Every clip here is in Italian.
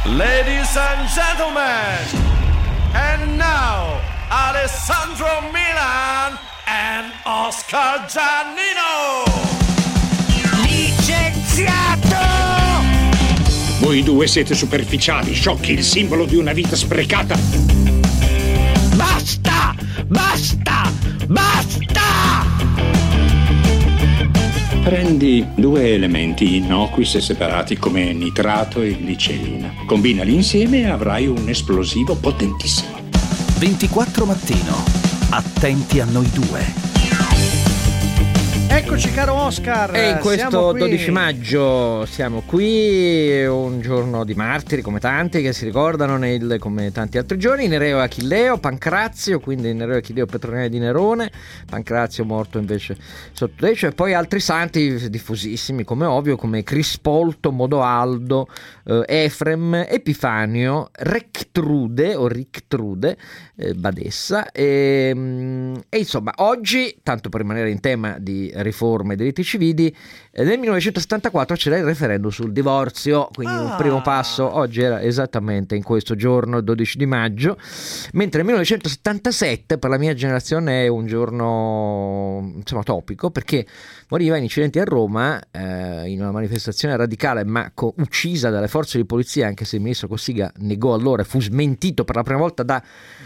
Ladies and gentlemen, and now Alessandro Milan and Oscar Giannino. Licenziato! Voi due siete superficiali, sciocchi, il simbolo di una vita sprecata. Basta! Basta! Basta! Prendi due elementi innocui se separati come nitrato e glicerina. Combinali insieme e avrai un esplosivo potentissimo. 24 mattino. Attenti a noi due. Eccoci caro Oscar. E in questo 12 maggio siamo qui, un giorno di martiri come tanti che si ricordano come tanti altri giorni. Nereo Achilleo, Pancrazio, quindi Nereo Achilleo Petronile di Nerone, Pancrazio morto invece sotto Decio, e poi altri santi diffusissimi come ovvio, come Crispolto, Modoaldo, Efrem, Epifanio, Rectrude o Rictrude, Badessa e insomma oggi, tanto per rimanere in tema di riforme e diritti civili, nel 1974 c'era il referendum sul divorzio, quindi un primo passo. Oggi era esattamente in questo giorno, il 12 di maggio, mentre nel 1977 per la mia generazione è un giorno insomma topico, perché moriva in incidenti a Roma in una manifestazione radicale ma uccisa dalle forze di polizia, anche se il ministro Cossiga negò allora e fu smentito per la prima volta da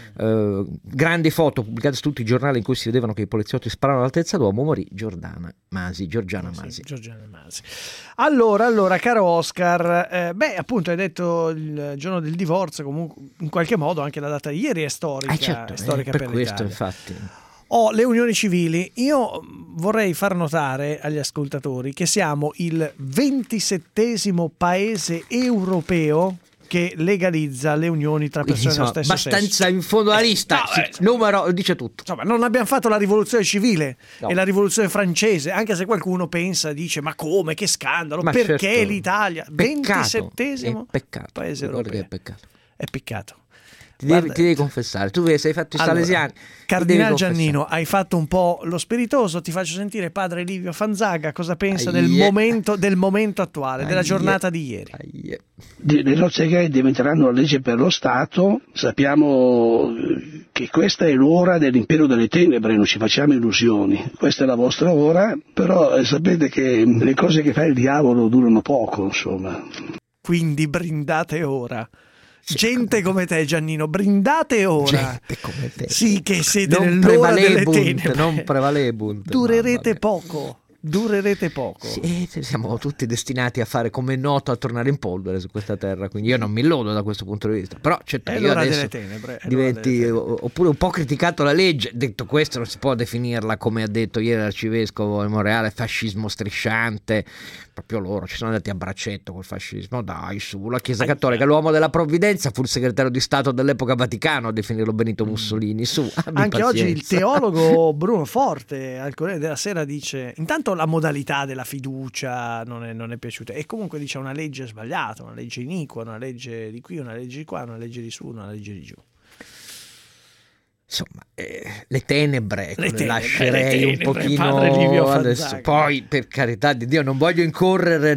grandi foto pubblicate su tutti i giornali in cui si vedevano che i poliziotti sparavano all'altezza d'uomo. Morì Giorgiana Masi. Allora, caro Oscar, appunto hai detto il giorno del divorzio, comunque in qualche modo anche la data di ieri è storica, certo, è storica per l'Italia. questo infatti. Le unioni civili. Io vorrei far notare agli ascoltatori che siamo il 27° paese europeo che legalizza le unioni tra persone dello stesso sesso. Abbastanza in fondo alla lista, numero dice tutto. Insomma, non abbiamo fatto la rivoluzione civile No. e la rivoluzione francese, anche se qualcuno dice ma come, che scandalo, Ma perché certo. l'Italia, Peccato, 27° è peccato. paese Guarda europeo. che è peccato. È peccato. Ti devi confessare, tu sei fatto i salesiani. Cardinal Giannino, hai fatto un po' lo spiritoso, ti faccio sentire padre Livio Fanzaga cosa pensa del momento attuale, della giornata di ieri. Le nozze gay diventeranno una legge per lo Stato, sappiamo che questa è l'ora dell'impero delle tenebre, non ci facciamo illusioni, questa è la vostra ora, però sapete che le cose che fa il diavolo durano poco, insomma. Quindi brindate ora. Gente come te Giannino, brindate ora. Gente come te. Sì, che siete Non nell'ora delle prevalebunt, tenebre. non prevalebunt. Durerete Mamma poco. Sì, siamo tutti destinati a fare, come è noto, a tornare in polvere su questa terra, quindi io non mi illudo da questo punto di vista, però certo, io l'ora adesso delle tenebre, diventi oppure un po' criticato la legge. Detto questo, non si può definirla, come ha detto ieri l'arcivescovo di Monreale, fascismo strisciante. Proprio loro ci sono andati a braccetto col fascismo, dai, su, la Chiesa Cattolica, l'uomo della provvidenza, fu il segretario di Stato dell'epoca Vaticano a definirlo Benito Mussolini, su, abbi Anche pazienza. oggi il teologo Bruno Forte al Corriere della Sera dice intanto la modalità della fiducia non è piaciuta, e comunque dice una legge sbagliata, una legge iniqua, una legge di qui, una legge di qua, una legge di su, una legge di giù. Insomma, le tenebre, lascerei le un tenebre, pochino padre Livio adesso. Fanzaga. Poi, per carità di Dio, non voglio incorrere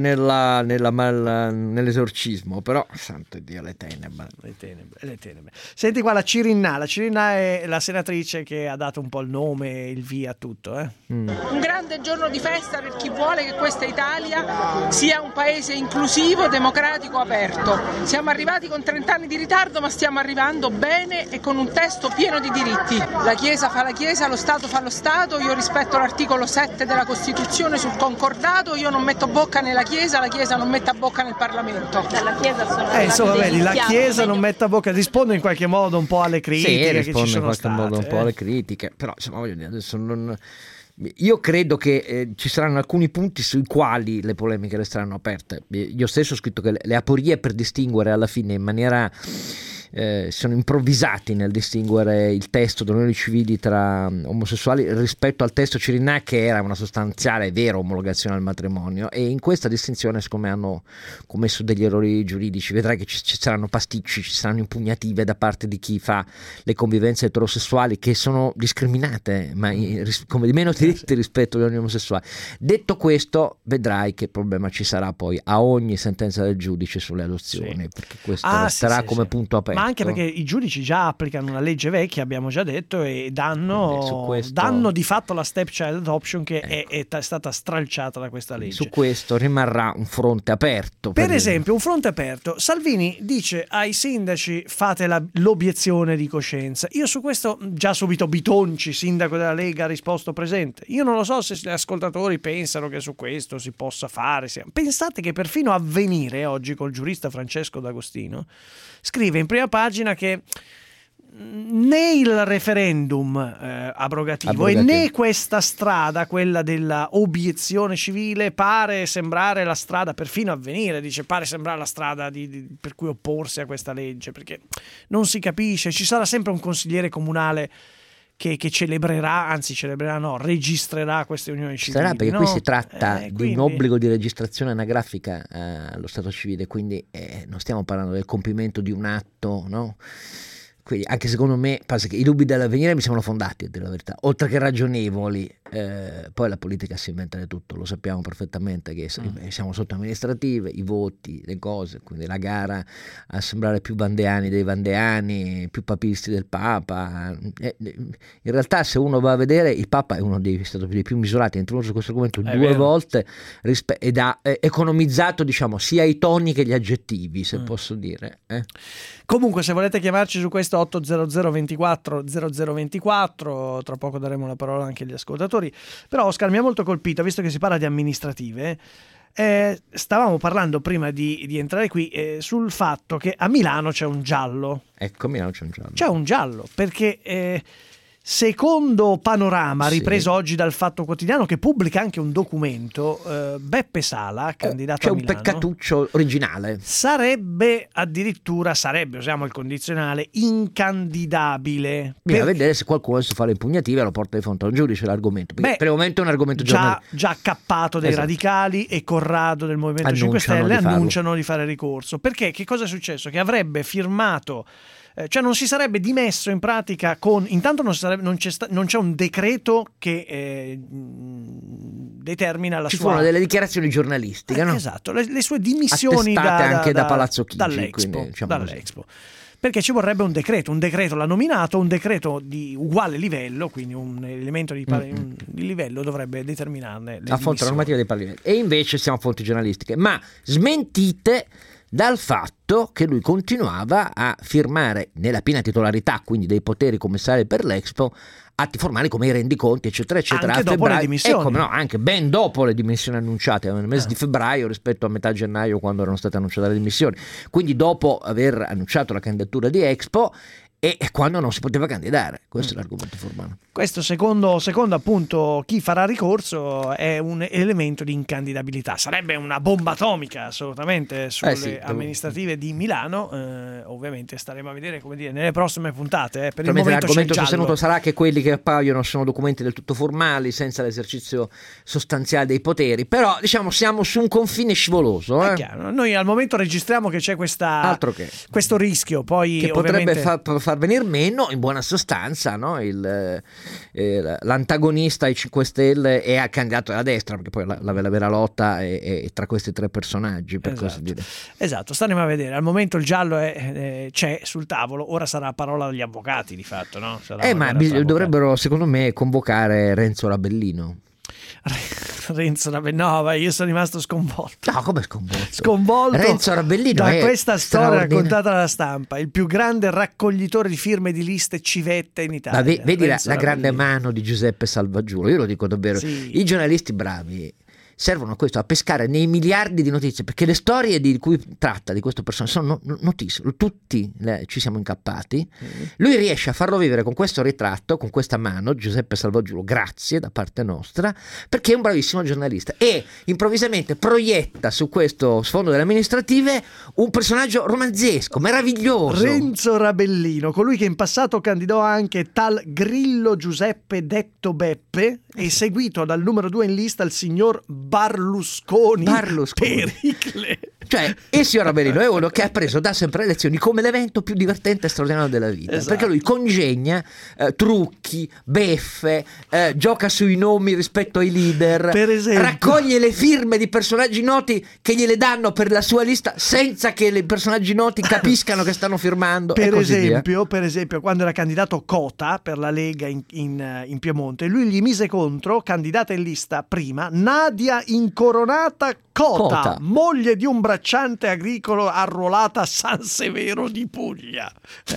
nell'esorcismo, però, santo Dio, le tenebre. Le tenebre. Senti qua la Cirinna è la senatrice che ha dato un po' il nome, il via a tutto. Un grande giorno di festa per chi vuole che questa Italia sia un paese inclusivo, democratico, aperto. Siamo arrivati con 30 anni di ritardo, ma stiamo arrivando bene e con un testo pieno di diritti. La Chiesa fa la Chiesa, lo Stato fa lo Stato, io rispetto l'articolo 7 della Costituzione sul concordato, io non metto bocca nella Chiesa, la Chiesa non metta bocca nel Parlamento. La Chiesa sono Insomma, vedi, la Chiesa non mette a bocca, risponde in qualche modo un po' alle critiche che ci sono state. in qualche modo un po' alle critiche, però insomma, voglio dire, adesso non... Io credo che ci saranno alcuni punti sui quali le polemiche resteranno aperte. Io stesso ho scritto che le aporie per distinguere alla fine in maniera sono improvvisati nel distinguere il testo delle unioni civili tra omosessuali rispetto al testo Cirinnà, che era una sostanziale e vera omologazione al matrimonio, e in questa distinzione siccome hanno commesso degli errori giuridici. Vedrai che ci saranno pasticci, ci saranno impugnative da parte di chi fa le convivenze eterosessuali, che sono discriminate ma come di meno diritti rispetto agli omosessuali. Detto questo, vedrai che problema ci sarà poi a ogni sentenza del giudice sulle adozioni, perché questo resterà come punto aperto. Ma anche perché i giudici già applicano una legge vecchia, abbiamo già detto, e danno di fatto la stepchild adoption, che è stata stralciata da questa legge. Su questo rimarrà un fronte aperto. Per esempio, un fronte aperto. Salvini dice ai sindaci: fate l'obiezione di coscienza. Io su questo già subito Bitonci, sindaco della Lega, ha risposto presente. Io non lo so se gli ascoltatori pensano che su questo si possa fare. Pensate che perfino Avvenire oggi, col giurista Francesco D'Agostino, scrive in prima pagina che né il referendum abrogativo e né questa strada, quella della obiezione civile, pare sembrare la strada, perfino Avvenire dice pare sembrare la strada per cui opporsi a questa legge, perché non si capisce. Ci sarà sempre un consigliere comunale che registrerà queste unioni civili. Sarà, perché qui si tratta di un obbligo di registrazione anagrafica allo stato civile, quindi non stiamo parlando del compimento di un atto, no? Quindi anche secondo me che i dubbi dell'Avvenire mi sembrano fondati, a dire la verità, oltre che ragionevoli. Poi la politica si inventa di tutto, lo sappiamo perfettamente che siamo sotto amministrative, i voti, le cose, quindi la gara a sembrare più vandeani dei vandeani, più papisti del Papa. In realtà, se uno va a vedere, il Papa è uno dei stati più misurati, ha introdotto questo argomento due volte ed ha economizzato, diciamo, sia i toni che gli aggettivi, se posso dire. Comunque, se volete chiamarci su questo 800 24 0024, tra poco daremo la parola anche agli ascoltatori. Però Oscar, mi ha molto colpito, visto che si parla di amministrative, stavamo parlando prima di entrare qui sul fatto che a Milano c'è un giallo. Ecco, a Milano c'è un giallo. C'è un giallo perché secondo Panorama, ripreso oggi dal Fatto Quotidiano, che pubblica anche un documento, Beppe Sala, candidato a Milano, c'è un peccatuccio originale. Sarebbe, usiamo il condizionale, incandidabile. Bisogna vedere se qualcuno adesso fa le impugnative e lo porta di fronte a un giudice l'argomento. Per il momento è un argomento già cappato dai radicali, e Corrado del Movimento 5 Stelle annunciano di fare ricorso. Perché? Che cosa è successo? Che avrebbe firmato, cioè non si sarebbe dimesso in pratica intanto non c'è un decreto che determina la Ci sua... furono delle dichiarazioni giornalistiche, no? Esatto, le sue dimissioni da Palazzo Chigi, dall'Expo, quindi, dall'Expo. Perché ci vorrebbe un decreto l'ha nominato, un decreto di uguale livello, quindi un elemento di livello dovrebbe determinarne le fonte normativa dei pari livelli. E invece siamo fonti giornalistiche, ma smentite dal fatto che lui continuava a firmare nella piena titolarità, quindi dei poteri commissari per l'Expo, atti formali come i rendiconti, eccetera, eccetera. Anche dopo le dimissioni. Anche ben dopo le dimissioni annunciate, nel mese di febbraio rispetto a metà gennaio, quando erano state annunciate le dimissioni. Quindi dopo aver annunciato la candidatura di Expo e quando non si poteva candidare. Questo è l'argomento formale. Questo secondo appunto chi farà ricorso è un elemento di incandidabilità. Sarebbe una bomba atomica assolutamente sulle amministrative di Milano. Ovviamente staremo a vedere, come dire, nelle prossime puntate. Per il momento l'argomento sostenuto sarà che quelli che appaiono sono documenti del tutto formali, senza l'esercizio sostanziale dei poteri. Però diciamo siamo su un confine scivoloso. È chiaro. Noi al momento registriamo che c'è questo rischio, poi che ovviamente potrebbe far venir meno, in buona sostanza, no? L'antagonista ai 5 Stelle è candidato alla destra, perché poi la vera lotta è tra questi tre personaggi, per così dire. Esatto, staremo a vedere. Al momento il giallo c'è sul tavolo, ora sarà parola degli avvocati di fatto, no? Dovrebbero secondo me convocare Renzo Rabellino. Io sono rimasto sconvolto. No, come sconvolto? Sconvolto Renzo Rabellino da questa storia raccontata dalla stampa, il più grande raccoglitore di firme di liste civette in Italia. Vedi la grande mano di Giuseppe Salvaggiulo, io lo dico davvero. I giornalisti bravi servono a questo, a pescare nei miliardi di notizie, perché le storie di cui tratta di questo personaggio sono notizie, tutti ci siamo incappati. Lui riesce a farlo vivere con questo ritratto, con questa mano, Giuseppe Salvaggiulo, grazie da parte nostra, perché è un bravissimo giornalista e improvvisamente proietta su questo sfondo delle amministrative un personaggio romanzesco, meraviglioso. Renzo Rabellino, colui che in passato candidò anche tal Grillo Giuseppe detto Beppe e seguito dal numero 2 in lista il signor Berlusconi. Pericle. Cioè, il signor Rabellino è uno che ha preso da sempre le elezioni come l'evento più divertente e straordinario della vita, esatto. Perché lui congegna trucchi, beffe, gioca sui nomi rispetto ai leader, per esempio, raccoglie le firme di personaggi noti che gliele danno per la sua lista senza che i personaggi noti capiscano che stanno firmando. Per e così via. per esempio, quando era candidato Cota per la Lega in Piemonte, lui gli mise contro, candidata in lista prima, Nadia Incoronata Cota, moglie di un bracciante agricolo arruolata a San Severo di Puglia.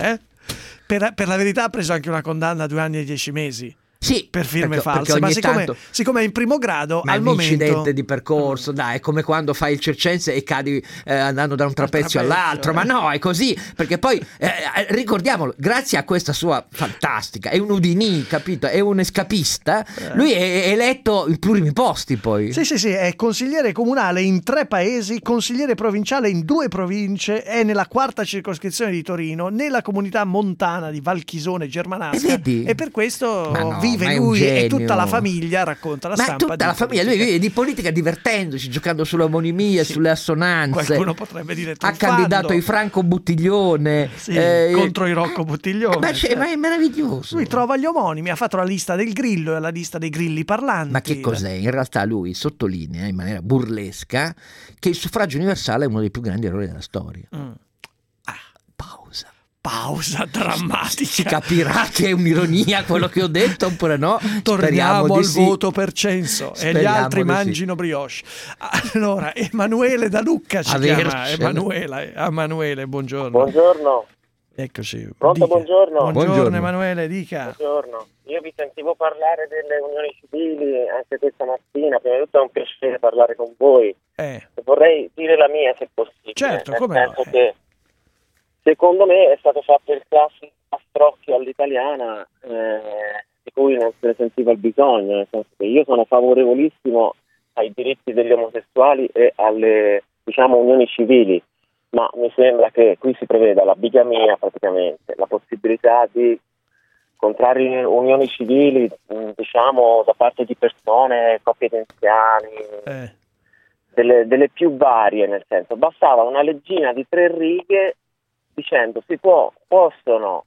Per la verità ha preso anche una condanna a 2 anni e 10 mesi. Sì, per firme perché false, ma tanto... siccome è in primo grado, ma al è un momento incidente di percorso, dai, è come quando fai il circense e cadi andando da un trapezio all'altro, ma no, è così, perché poi ricordiamolo, grazie a questa sua fantastica, è un Udinì, capito? È un escapista, lui è eletto in plurimi posti poi. Sì, è consigliere comunale in 3 paesi, consigliere provinciale in 2 province, è nella 4ª circoscrizione di Torino, nella comunità montana di Valchisone Germanasca, e per questo vive lui e tutta la famiglia, racconta la stampa. Ma tutta la famiglia, lui vive di politica divertendosi, giocando sulle omonimie, sulle assonanze. Qualcuno potrebbe dire ha candidato i Franco Buttiglione contro i Rocco Buttiglione. Ma è meraviglioso. Lui trova gli omonimi, ha fatto la lista del Grillo e la lista dei grilli parlanti. Ma che cos'è? In realtà lui sottolinea in maniera burlesca che il suffragio universale è uno dei più grandi errori della storia. Pausa drammatica. Si capirà che è un'ironia quello che ho detto oppure no? Torniamo al sì. voto per censo. Speriamo e gli altri mangino brioche. Allora, Emanuele da Lucca ci chiama. Emanuele, buongiorno. Buongiorno. Eccoci. Pronto, buongiorno. Buongiorno Emanuele, dica. Buongiorno. Io vi sentivo parlare delle unioni civili anche questa mattina. Prima di tutto è un piacere parlare con voi. Vorrei dire la mia, se possibile. Certo, come no. Che secondo me è stato fatto il classico pastrocchio all'italiana di cui non se ne sentiva il bisogno, nel senso che io sono favorevolissimo ai diritti degli omosessuali e alle, unioni civili, ma mi sembra che qui si preveda la bigamia praticamente, la possibilità di contrarre unioni civili, da parte di persone, coppie di anziani, delle più varie, nel senso, bastava una leggina di 3 righe dicendo possono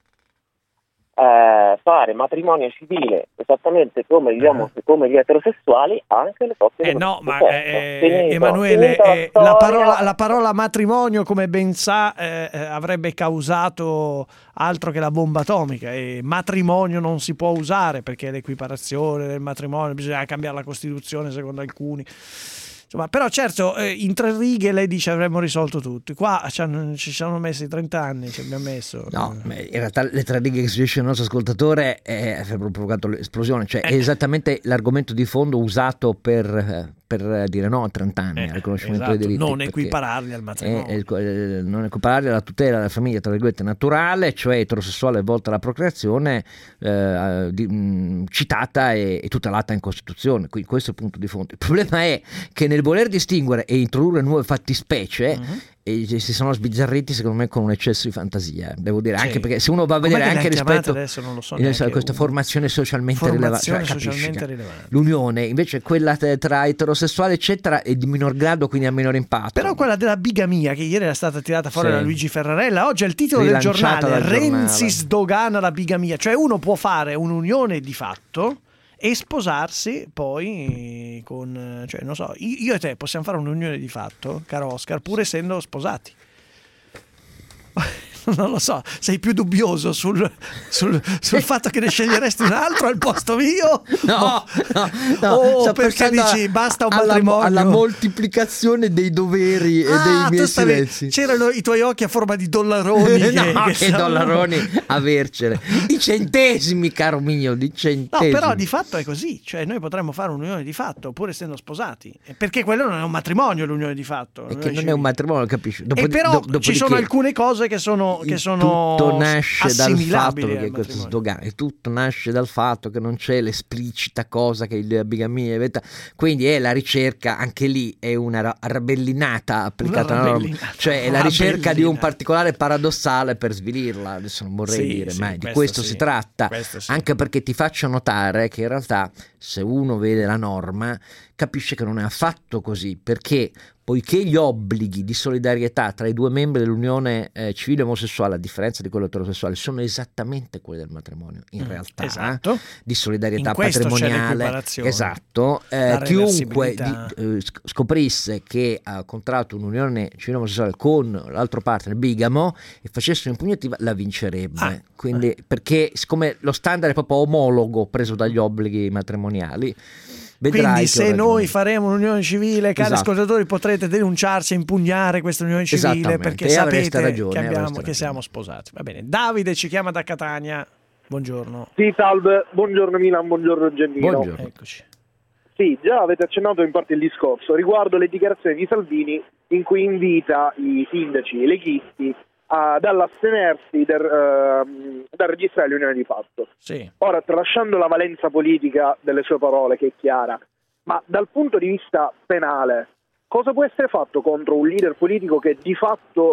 fare matrimonio civile esattamente come gli eterosessuali, anche le coppie Emanuele, la parola matrimonio, come ben sa, avrebbe causato altro che la bomba atomica, e matrimonio non si può usare perché l'equiparazione del matrimonio, bisogna cambiare la Costituzione secondo alcuni. Insomma, però certo, in 3 righe lei dice avremmo risolto tutto. Qua ci siamo messi 30 anni, ci abbiamo messo. No, in realtà le 3 righe che suggerisce il nostro ascoltatore avrebbero provocato l'esplosione, cioè è esattamente l'argomento di fondo usato per dire no a 30 anni al riconoscimento dei diritti. Non equipararli al matrimonio. Non equipararli alla tutela della famiglia, tra virgolette, naturale, cioè eterosessuale volta alla procreazione, citata e tutelata in Costituzione. Quindi questo è il punto di fondo. Il problema è che nel voler distinguere e introdurre nuove fattispecie si sono sbizzarriti, secondo me, con un eccesso di fantasia, devo dire, anche perché se uno va a vedere anche rispetto a questa formazione socialmente rilevante, l'unione invece quella tra eterosessuale eccetera è di minor grado, quindi a minor impatto. Però quella della bigamia, che ieri era stata tirata fuori da Luigi Ferrarella, oggi è il titolo del giornale: Renzi sdogana la bigamia. Cioè uno può fare un'unione di fatto e sposarsi poi con, cioè non so, io e te possiamo fare un'unione di fatto, caro Oscar, pur essendo sposati. Non lo so, sei più dubbioso sul fatto che ne sceglieresti un altro al posto mio? No, o perché dici basta un matrimonio? Alla moltiplicazione dei doveri e dei miei silenzi. C'erano i tuoi occhi a forma di dollaroni. che dollaroni avercene. I centesimi, caro mio, di centesimi. No, però di fatto è così, cioè noi potremmo fare un'unione di fatto pur essendo sposati, perché quello non è un matrimonio, l'unione di fatto. E che non è un matrimonio, capisci? Però ci sono alcune cose che sono tutto nasce dal fatto, perché questo sdogano, tutto nasce dal fatto che non c'è l'esplicita cosa che la bigamia è, quindi è la ricerca, anche lì è una rabellinata applicata alla norma, cioè è la ricerca di un particolare paradossale per svilirla. Adesso non vorrei dire, ma di questo si tratta, anche perché ti faccio notare che in realtà se uno vede la norma capisce che non è affatto così, perché poiché gli obblighi di solidarietà tra i due membri dell'unione civile omosessuale, a differenza di quello eterosessuale, sono esattamente quelli del matrimonio, in realtà, esatto. Di solidarietà in questo patrimoniale, esatto, chiunque scoprisse che ha contratto un'unione civile omosessuale con l'altro partner bigamo e facesse un'impugnativa, la vincerebbe. Quindi, perché siccome lo standard è proprio omologo preso dagli obblighi matrimoniali. Quindi se noi faremo un'unione civile, cari ascoltatori, potrete denunciarci e impugnare questa unione civile, perché sapete che siamo sposati. Va bene. Davide ci chiama da Catania. Buongiorno. Sì, salve. Buongiorno Milan, buongiorno Giannino. Buongiorno. Eccoci. Sì, già avete accennato in parte il discorso riguardo le dichiarazioni di Salvini in cui invita i sindaci e i leghisti dall'astenersi dal registrare l'unione di fatto. Sì. Ora, tralasciando la valenza politica delle sue parole, che è chiara, ma dal punto di vista penale, cosa può essere fatto contro un leader politico che di fatto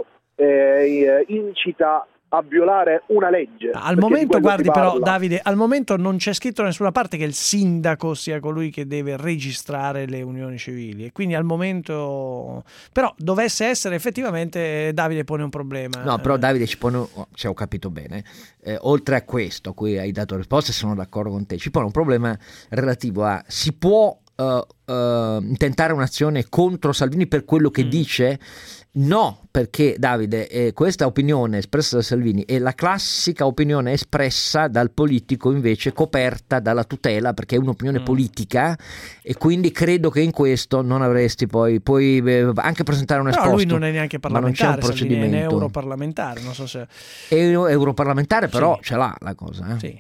incita a violare una legge? Al momento, guardi, però Davide, al momento non c'è scritto da nessuna parte che il sindaco sia colui che deve registrare le unioni civili, e quindi al momento, però dovesse essere effettivamente, Davide pone un problema. No, però Davide ci pone, se ho capito bene, oltre a questo a cui hai dato risposta, sono d'accordo con te, ci pone un problema relativo a: si può intentare un'azione contro Salvini per quello che dice? No, perché Davide, questa opinione espressa da Salvini è la classica opinione espressa dal politico invece coperta dalla tutela, perché è un'opinione politica, e quindi credo che in questo non avresti puoi anche presentare un esposto. Però lui non è neanche parlamentare, ma non c'è un procedimento. Salvini è europarlamentare, non so se è europarlamentare, però ce l'ha la cosa. Sì.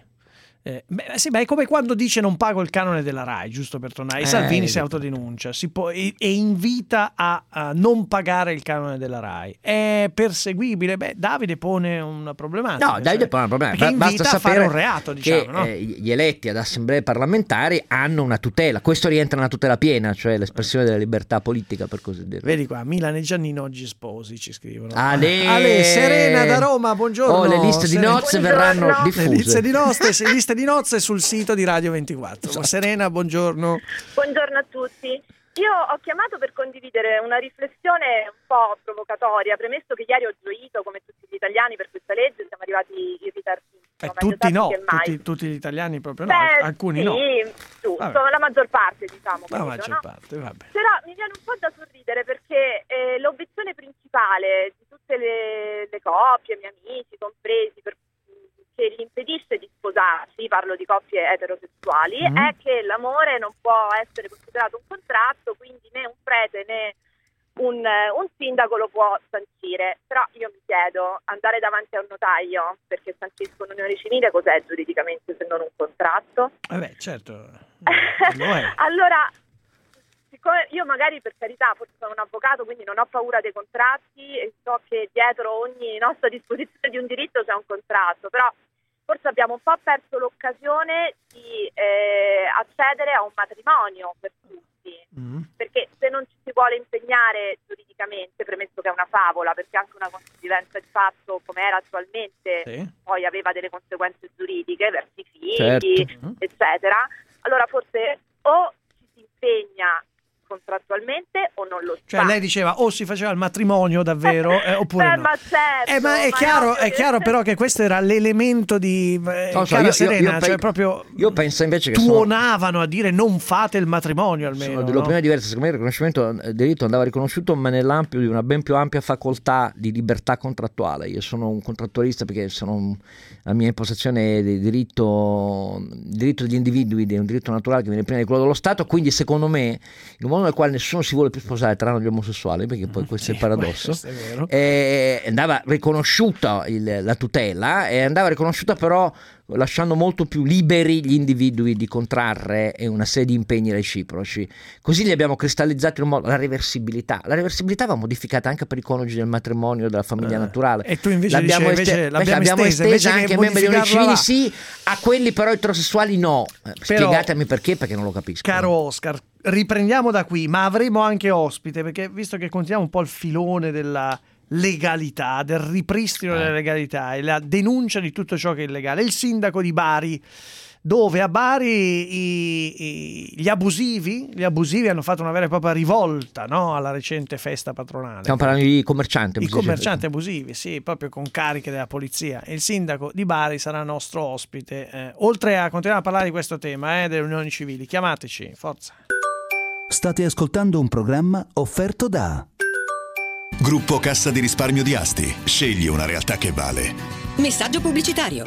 Sì, ma è come quando dice non pago il canone della Rai, giusto per tornare. Salvini si autodenuncia e invita a non pagare il canone della Rai. È perseguibile? Davide pone una problematica. No, Davide pone una problematica. Perché invita basta a fare un sapere reato, diciamo, no? Gli eletti ad assemblee parlamentari hanno una tutela. Questo rientra nella tutela piena, cioè l'espressione della libertà politica, per così dire. Vedi qua, Milan e Giannino oggi sposi, ci scrivono. Ale, Serena da Roma, buongiorno. Le liste di nozze verranno diffuse. Le liste di nozze sul sito di Radio 24. Esatto. Serena, buongiorno. Buongiorno a tutti. Io ho chiamato per condividere una riflessione un po' provocatoria, premesso che ieri ho gioito come tutti gli italiani per questa legge, siamo arrivati in ritardissimo. Tutti gli italiani proprio no, alcuni no. La maggior parte, diciamo. La maggior parte, vabbè. Però mi viene un po' da sorridere perché l'obiezione principale di tutte le coppie, miei amici compresi, che gli impedisce di sposarsi, parlo di coppie eterosessuali, è che l'amore non può essere considerato un contratto, quindi né un prete né un sindaco lo può sancire. Però io mi chiedo, andare davanti a un notaio perché sancisco un'unione civile, cos'è giuridicamente se non un contratto? Certo. Allora, siccome io magari, per carità, forse sono un avvocato, quindi non ho paura dei contratti e so che dietro ogni nostra disposizione di un diritto c'è un contratto, però forse abbiamo un po' perso l'occasione di accedere a un matrimonio per tutti, perché se non ci si vuole impegnare giuridicamente, premesso che è una favola, perché anche una convivenza di fatto come era attualmente poi aveva delle conseguenze giuridiche verso i figli, eccetera, allora forse o ci si impegna contrattualmente o non lo Cioè fa. lei diceva o si faceva il matrimonio davvero oppure no. Ma certo, ma è chiaro però che questo era l'elemento di cara Serena, cioè proprio io penso invece che tuonavano a dire non fate il matrimonio almeno. Sono dell'opinione diversa. Secondo me il riconoscimento del diritto andava riconosciuto, ma nell'ampio di una ben più ampia facoltà di libertà contrattuale. Io sono un contrattualista perché la mia impostazione del diritto degli individui è un diritto naturale che viene prima di quello dello Stato, quindi secondo me in un mondo nel quale nessuno si vuole più sposare tranne gli omosessuali, perché poi questo è il paradosso, andava riconosciuta la tutela e andava riconosciuta però lasciando molto più liberi gli individui di contrarre una serie di impegni reciproci. Così li abbiamo cristallizzati in un modo. La reversibilità va modificata anche per i coniugi del matrimonio, della famiglia naturale. E tu invece l'abbiamo estesa anche ai membri degli unioni civili, sì, a quelli però eterosessuali no. Spiegatemi perché non lo capisco. Caro Oscar, riprendiamo da qui, ma avremo anche ospite, perché visto che continuiamo un po' il filone della legalità, del ripristino della legalità e la denuncia di tutto ciò che è illegale, il sindaco di Bari, dove a Bari gli abusivi hanno fatto una vera e propria rivolta, no? Alla recente festa patronale. Stiamo parlando di commercianti abusivi. I commercianti abusivi, sì, proprio con cariche della polizia. Il sindaco di Bari sarà nostro ospite, oltre a continuare a parlare di questo tema delle unioni civili. Chiamateci, forza. State ascoltando un programma offerto da Gruppo Cassa di Risparmio di Asti. Scegli una realtà che vale. Messaggio pubblicitario.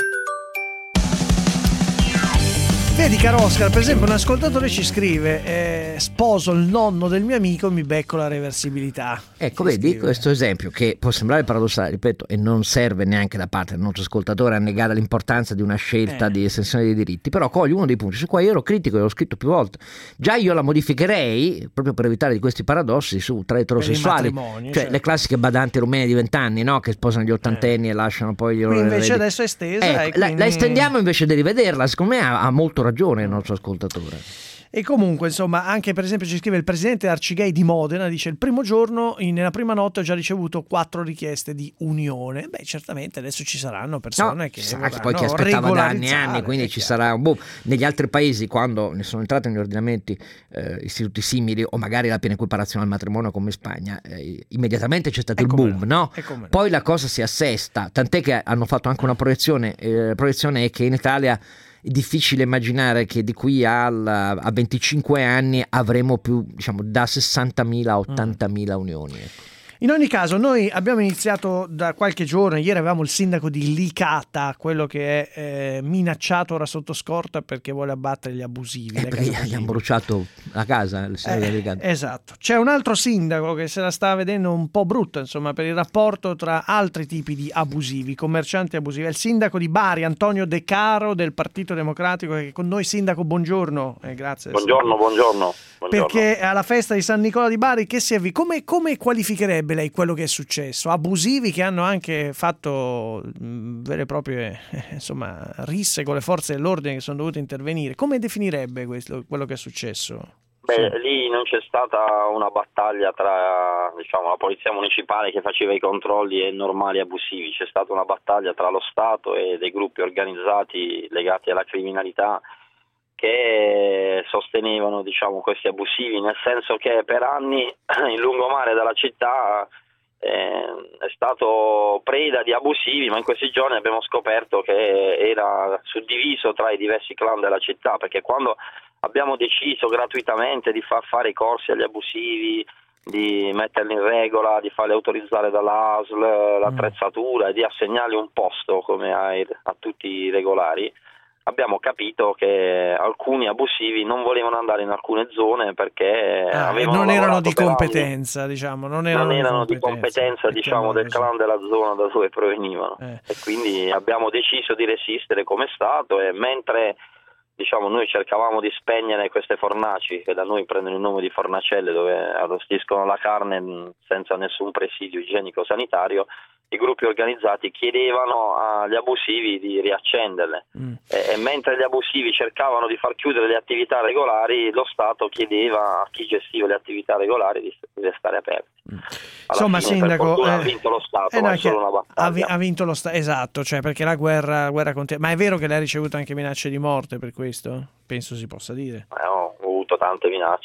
Vedi, caro Oscar, per esempio un ascoltatore ci scrive sposo il nonno del mio amico e mi becco la reversibilità. Ecco, vedi questo esempio che può sembrare paradossale, ripeto, e non serve neanche da parte del nostro ascoltatore a negare l'importanza di una scelta di estensione dei diritti, però coglie uno dei punti su cui io ero critico e l'ho scritto più volte. Già io la modificherei proprio per evitare di questi paradossi tra eterosessuali, cioè le classiche badanti rumene di 20 anni, no? Che sposano gli ottantenni e lasciano poi gli loro invece adesso è estesa. La estendiamo invece di rivederla, secondo me ha molto ragione il nostro ascoltatore. E comunque, insomma, anche per esempio ci scrive il presidente Arcigay di Modena, dice il primo giorno, nella prima notte ho già ricevuto 4 richieste di unione. Beh, certamente adesso ci saranno persone che poi chi aspettava da anni e anni, quindi ci sarà un boom. Negli altri paesi, quando ne sono entrati negli ordinamenti istituti simili o magari la piena equiparazione al matrimonio come in Spagna, immediatamente c'è stato il boom, no? Poi la cosa si assesta, tant'è che hanno fatto anche una proiezione, la proiezione è che in Italia è difficile immaginare che di qui a 25 anni avremo più, diciamo, da 60.000 a 80.000 unioni. Ecco. In ogni caso noi abbiamo iniziato da qualche giorno, ieri avevamo il sindaco di Licata, quello che è minacciato ora sotto scorta perché vuole abbattere gli abusivi. Perché gli hanno bruciato la casa, il sindaco di Licata. Esatto. C'è un altro sindaco che se la sta vedendo un po' brutta, insomma, per il rapporto tra altri tipi di abusivi, commercianti abusivi. È il sindaco di Bari, Antonio De Caro del Partito Democratico, che è con noi. Sindaco, buongiorno. Grazie. Buongiorno. Perché alla festa di San Nicola di Bari come qualificherebbe lei quello che è successo? Abusivi che hanno anche fatto vere e proprie insomma risse con le forze dell'ordine che sono dovute intervenire. Come definirebbe quello che è successo? Beh, lì non c'è stata una battaglia tra, diciamo, la polizia municipale che faceva i controlli e normali abusivi, c'è stata una battaglia tra lo Stato e dei gruppi organizzati legati alla criminalità che sostenevano, diciamo, questi abusivi, nel senso che per anni il lungomare della città è stato preda di abusivi, ma in questi giorni abbiamo scoperto che era suddiviso tra i diversi clan della città, perché quando abbiamo deciso gratuitamente di far fare i corsi agli abusivi, di metterli in regola, di farli autorizzare dalla ASL, l'attrezzatura e di assegnargli un posto come a tutti i regolari, abbiamo capito che alcuni abusivi non volevano andare in alcune zone perché non erano di competenza, diciamo, non erano di competenza, diciamo, del clan della zona da dove provenivano. E quindi abbiamo deciso di resistere come Stato, e mentre, diciamo, noi cercavamo di spegnere queste fornaci che da noi prendono il nome di fornacelle, dove arrostiscono la carne senza nessun presidio igienico sanitario, i gruppi organizzati chiedevano agli abusivi di riaccenderle e mentre gli abusivi cercavano di far chiudere le attività regolari, lo Stato chiedeva a chi gestiva le attività regolari di restare aperti. Insomma, sindaco, ha vinto lo Stato, ma è solo una battaglia. Ha vinto lo Stato, esatto, cioè perché la guerra continua. Ma è vero che lei ha ricevuto anche minacce di morte per questo? Penso si possa dire. Ho avuto tante minacce.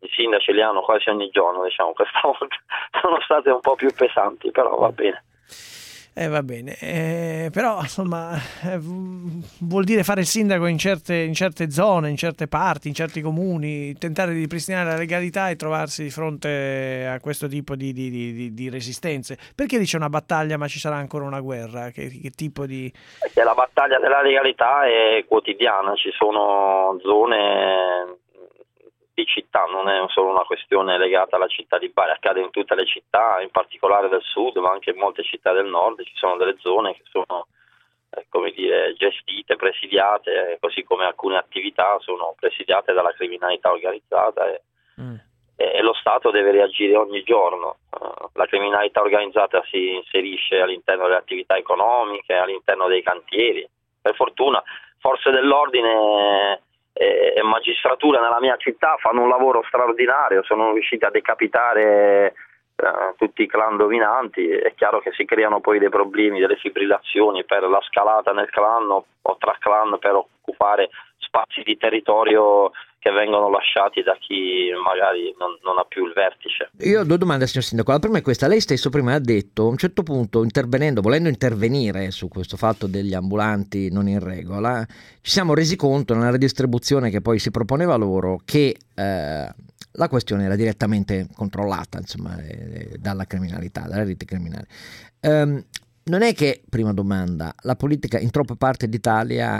i sindaci li hanno quasi ogni giorno, diciamo, questa volta sono state un po' più pesanti, però va bene. Va bene, però insomma vuol dire fare il sindaco in certe zone, in certe parti, in certi comuni, tentare di ripristinare la legalità e trovarsi di fronte a questo tipo di resistenze. Perché dice una battaglia ma ci sarà ancora una guerra? Che tipo di... Perché la battaglia della legalità è quotidiana, ci sono zone di città, non è solo una questione legata alla città di Bari, accade in tutte le città, in particolare del sud, ma anche in molte città del nord ci sono delle zone che sono gestite, presidiate, così come alcune attività sono presidiate dalla criminalità organizzata e lo Stato deve reagire ogni giorno. La criminalità organizzata si inserisce all'interno delle attività economiche, all'interno dei cantieri. Per fortuna forze dell'ordine e magistratura nella mia città fanno un lavoro straordinario, sono riusciti a decapitare tutti i clan dominanti. È chiaro che si creano poi dei problemi, delle fibrillazioni per la scalata nel clan o tra clan per occupare spazi di territorio che vengono lasciati da chi magari non ha più il vertice. Io ho due domande, signor Sindaco. La prima è questa: lei stesso prima ha detto, a un certo punto, volendo intervenire su questo fatto degli ambulanti non in regola, ci siamo resi conto nella redistribuzione che poi si proponeva loro che la questione era direttamente controllata, insomma, dalla criminalità, dalla rete criminale. Non è che, prima domanda, la politica in troppe parti d'Italia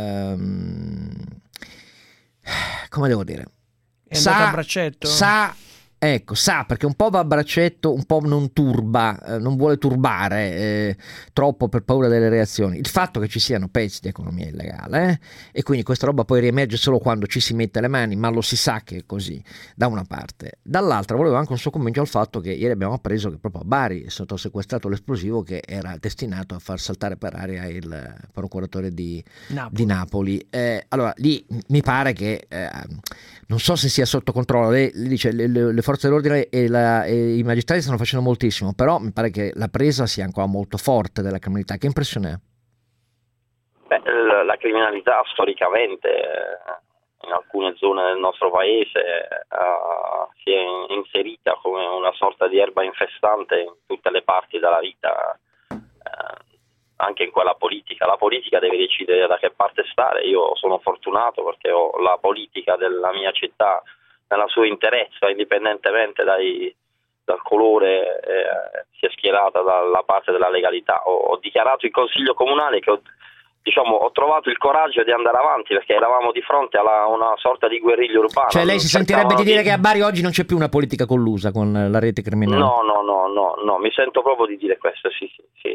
come devo dire, è andata a braccetto? Sa perché un po' va a braccetto, un po' non vuole turbare troppo per paura delle reazioni. Il fatto che ci siano pezzi di economia illegale e quindi questa roba poi riemerge solo quando ci si mette le mani, ma lo si sa che è così, da una parte. Dall'altra volevo anche un suo commento al fatto che ieri abbiamo appreso che proprio a Bari è stato sequestrato l'esplosivo che era destinato a far saltare per aria il procuratore di Napoli. Allora lì mi pare che non so se sia sotto controllo. Lei dice le forze dell'ordine e i magistrati stanno facendo moltissimo, però mi pare che la presa sia ancora molto forte della criminalità. Che impressione è? La criminalità storicamente in alcune zone del nostro paese si è inserita come una sorta di erba infestante in tutte le parti della vita, anche in quella politica. La politica deve decidere da che parte stare. Io sono fortunato perché ho la politica della mia città nella sua interezza, indipendentemente dal colore, si è schierata dalla parte della legalità. Ho dichiarato in consiglio comunale che ho trovato il coraggio di andare avanti perché eravamo di fronte a una sorta di guerriglia urbana. Cioè lei si sentirebbe di dire che a Bari oggi non c'è più una politica collusa con la rete criminale? No, mi sento proprio di dire questo, sì.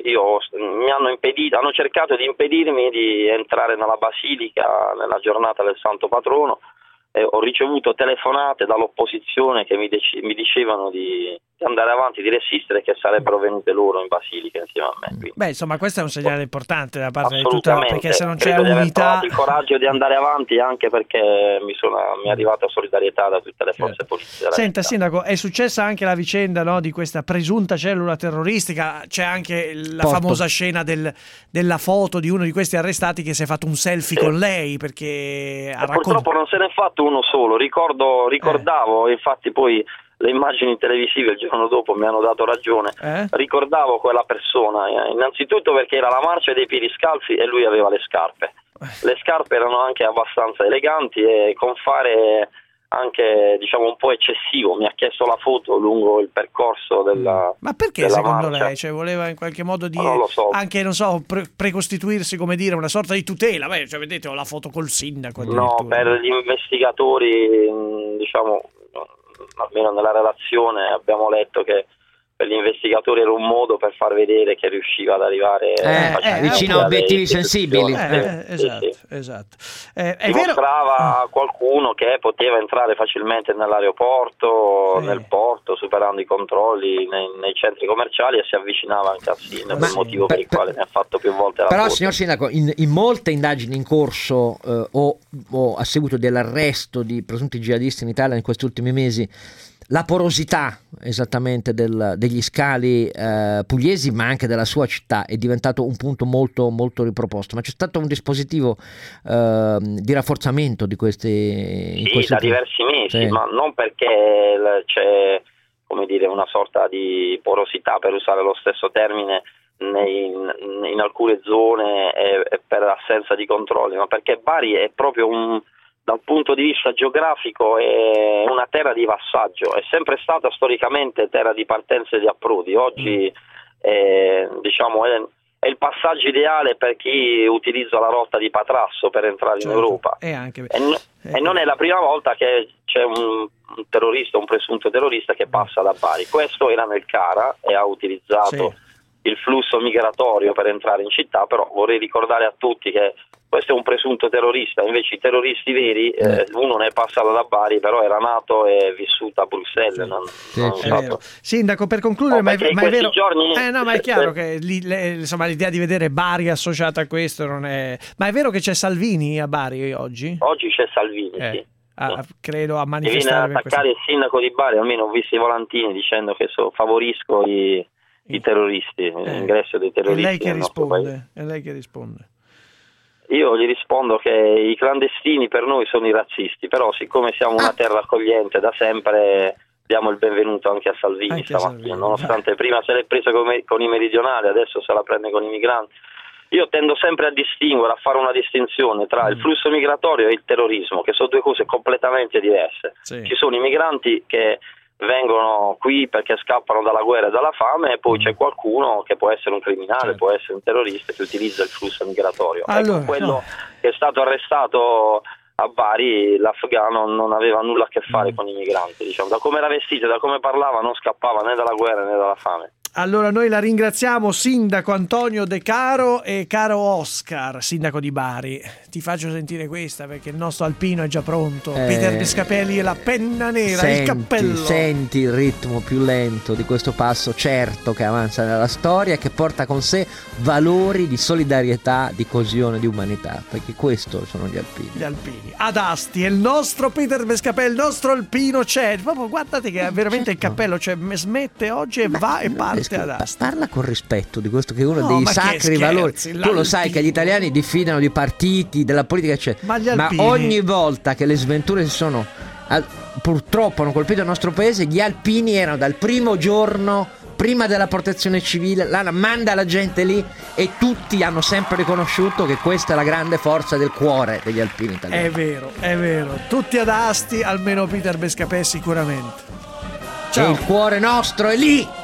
Hanno cercato di impedirmi di entrare nella basilica nella giornata del Santo Patrono. Ho ricevuto telefonate dall'opposizione che mi dicevano di andare avanti, di resistere, che sarebbero venute loro in basilica insieme a me. Quindi, insomma, questo è un segnale importante da parte di tutta, perché se non c'è unità... Credo di aver trovato il coraggio di andare avanti, anche perché mi è arrivata solidarietà da tutte le forze politiche. Senta, Sindaco, è successa anche la vicenda, no, di questa presunta cellula terroristica. C'è anche la famosa scena della foto di uno di questi arrestati che si è fatto un selfie con lei, perché purtroppo non se ne è fatto uno solo. Ricordavo, infatti poi le immagini televisive il giorno dopo mi hanno dato ragione. Ricordavo quella persona, innanzitutto perché era la marcia dei piedi scalzi e lui aveva le scarpe. Le scarpe erano anche abbastanza eleganti e con fare anche un po' eccessivo. Mi ha chiesto la foto lungo il percorso della Ma perché secondo lei? Cioè, voleva in qualche modo dire, non lo so, anche precostituirsi, come dire, una sorta di tutela? Vedete, ho la foto col sindaco. No, per gli investigatori, almeno nella relazione abbiamo letto che per gli investigatori era un modo per far vedere che riusciva ad arrivare vicino a obiettivi sensibili. Esatto. Dimostrava qualcuno che poteva entrare facilmente nell'aeroporto, nel porto, superando i controlli nei centri commerciali, e si avvicinava anche al sindaco, il motivo per il quale ne ha fatto più volte la Però, foto. signor Sindaco, in molte indagini in corso o a seguito dell'arresto di presunti jihadisti in Italia in questi ultimi mesi, la porosità esattamente degli scali pugliesi, ma anche della sua città, è diventato un punto molto molto riproposto, ma c'è stato un dispositivo di rafforzamento di questi da diversi mesi, ma non perché c'è, come dire, una sorta di porosità, per usare lo stesso termine, in alcune zone e per assenza di controlli, ma perché Bari è proprio dal punto di vista geografico è una terra di passaggio, è sempre stata storicamente terra di partenza e di approdi. Oggi diciamo è il passaggio ideale per chi utilizza la rotta di Patrasso per entrare in Europa, e non è la prima volta che c'è un terrorista, un presunto terrorista che passa da Bari. Questo era nel Cara e ha utilizzato il flusso migratorio per entrare in città, però vorrei ricordare a tutti che questo è un presunto terrorista, invece i terroristi veri, uno ne è passato da Bari, però era nato e vissuto a Bruxelles. È vero. Sindaco, per concludere, ma è vero, ma è chiaro che insomma, l'idea di vedere Bari associata a questo non è... Ma è vero che c'è Salvini a Bari oggi? Oggi c'è Salvini, sì. Credo a manifestare. Viene ad attaccare il sindaco di Bari, almeno ho visto i volantini dicendo che favorisco i terroristi, l'ingresso dei terroristi. È lei che risponde. Io gli rispondo che i clandestini per noi sono i razzisti, però siccome siamo una terra accogliente da sempre diamo il benvenuto anche a Salvini stamattina, nonostante prima se l'è presa con i meridionali, adesso se la prende con i migranti. Io tendo sempre a distinguere, a fare una distinzione tra il flusso migratorio e il terrorismo, che sono due cose completamente diverse. Ci sono i migranti che vengono qui perché scappano dalla guerra e dalla fame, e poi c'è qualcuno che può essere un criminale, può essere un terrorista che utilizza il flusso migratorio. Quello che è stato arrestato a Bari, l'afghano, non aveva nulla a che fare con i migranti, diciamo. Da come era vestito, da come parlava, non scappava né dalla guerra né dalla fame. Allora noi la ringraziamo, sindaco Antonio De Caro, e caro Oscar, sindaco di Bari. Ti faccio sentire questa perché il nostro alpino è già pronto. Peter Bescapelli e la penna nera, il cappello. Senti il ritmo più lento di questo passo certo che avanza nella storia e che porta con sé valori di solidarietà, di coesione, di umanità, perché questo sono gli alpini. Gli alpini. Ad Asti, e il nostro Peter Bescapelli, il nostro alpino c'è. Proprio guardate che è veramente il cappello, cioè smette oggi e va e parte. Parla con rispetto di questo che è uno dei sacri valori. Tu lo sai che gli italiani diffidano di partiti, della politica, eccetera. Ma ogni volta che le sventure purtroppo hanno colpito il nostro paese, gli alpini erano dal primo giorno, prima della protezione civile, manda la gente lì, e tutti hanno sempre riconosciuto che questa è la grande forza del cuore degli alpini italiani. È vero. Tutti ad Asti, almeno Peter Bescapè sicuramente. Ciao. E il cuore nostro è lì.